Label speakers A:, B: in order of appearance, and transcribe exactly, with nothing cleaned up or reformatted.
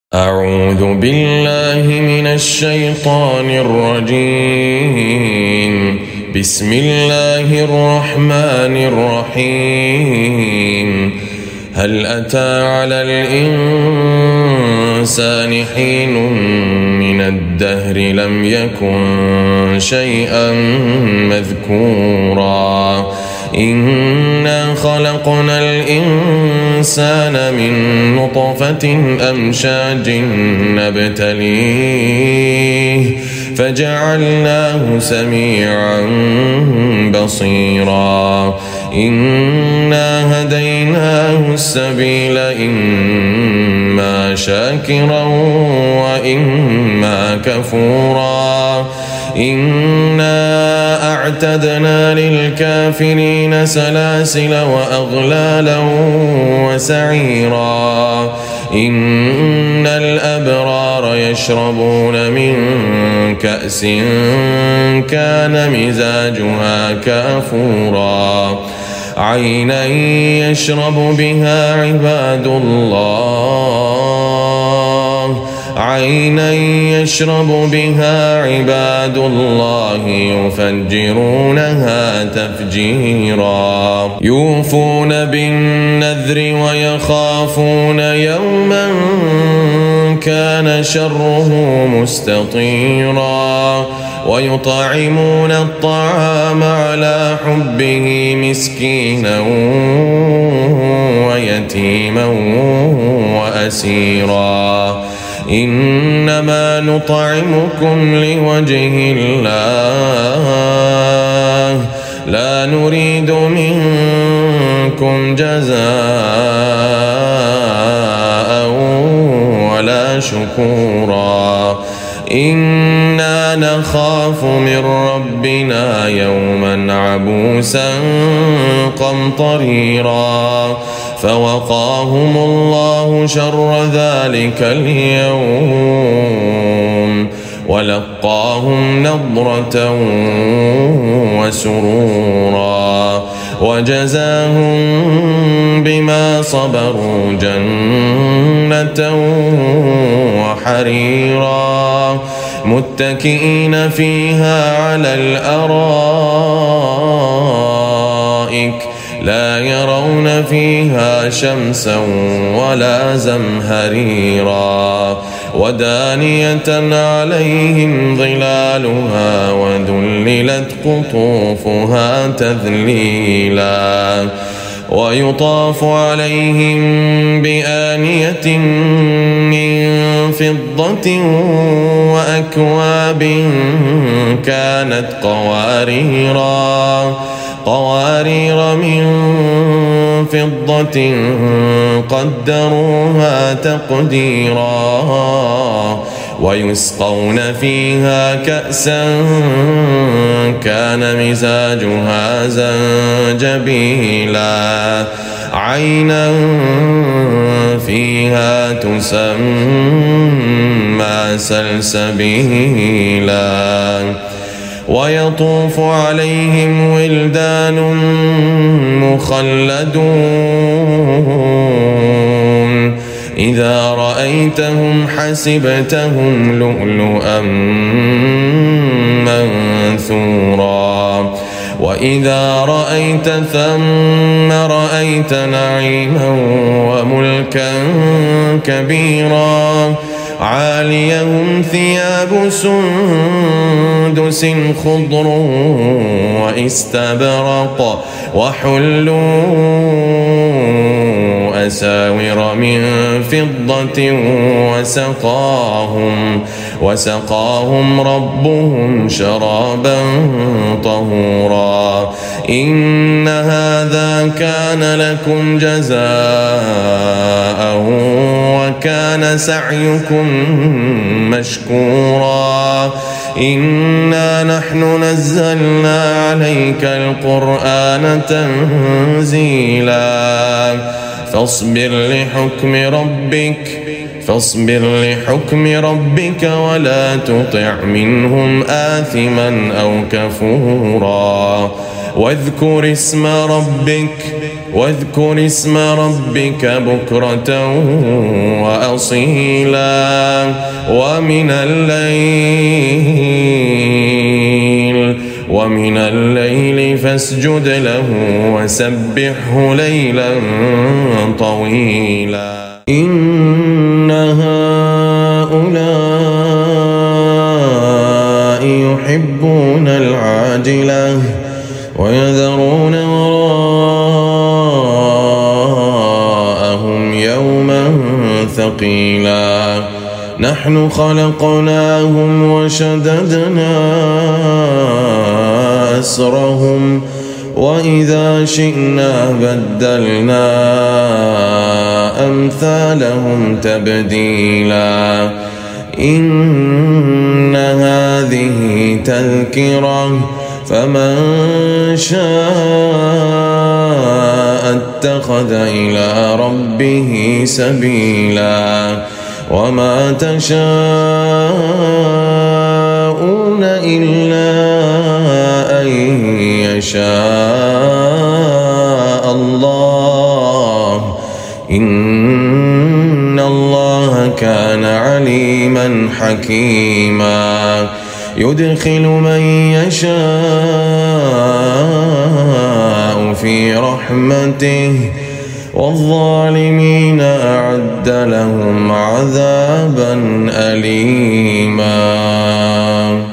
A: أعوذ بالله من الشيطان الرجيم. بسم الله الرحمن الرحيم. هل أتى على الإنسان حين من الدهر لم يكن شيئا مذكورا إنا خلقنا الإنسان من نطفة أمشاج نبتليه فجعلناه سميعا بصيرا إنا هديناه السبيل إما شاكرا وإما كفورا إنا أعتدنا للكافرين سلاسل وأغلالا وسعيرا إن الأبرار يشربون من كأس كان مزاجها كافورا عينا يشرب بها عباد الله عينا يشرب بها عباد الله يفجرونها تفجيرا يوفون بالنذر ويخافون يوما كان شره مستطيرا ويطعمون الطعام على حبه مسكينا ويتيما وأسيرا إنما نطعمكم لوجه الله لا نريد منكم جزاء ولا شكورا إنا نخاف من ربنا يوما عبوسا قمطريرا فوقاهم الله شر ذلك اليوم ولقاهم نضرة وسرورا وجزاهم بما صبروا جنة وحريرا متكئين فيها على الأرائك لا يرون فيها شمسا ولا زمهريرا ودانية عليهم ظلالها وذللت قطوفها تذليلا ويطاف عليهم بآنية من فضة وأكواب كانت قواريرا قوارير من فضة قدروها تقديرا ويسقون فيها كأسا كان مزاجها زنجبيلا عينا فيها تسمى سلسبيلا ويطوف عليهم ولدان مخلدون إذا رأيتهم حسبتهم لؤلؤا منثورا وإذا رأيت ثم رأيت نعيما وملكا كبيرا عاليهم ثياب سندس خضر واستبرق وحلوا أساور من فضة وسقاهم وسقاهم ربهم شرابا طهورا إن هذا كان لكم جزاء وكان سعيكم مشكورا إنا نحن نزلنا عليك القرآن تنزيلا فاصبر لحكم ربك فاصبر لحكم ربك ولا تطع منهم آثما أو كفورا واذكر اسم ربك واذكر اسم ربك بكرة وأصيلا ومن الليل ومن الليل فاسجد له وسبحه ليلا طويلا إن هؤلاء يحبون العاجلة ويذرون وراءهم يوما ثقيلا نحن خلقناهم وشددنا أسرهم وإذا شئنا بدلنا أمثالهم تبديلا إن هذه تذكرة فمن شاء اتخذ إلى ربه سبيلا وما تشاءون إلا أن يشاء الله إن الله كان عليما حكيما يدخل من يشاء في رحمته والظالمين أعد لهم عذابا أليما.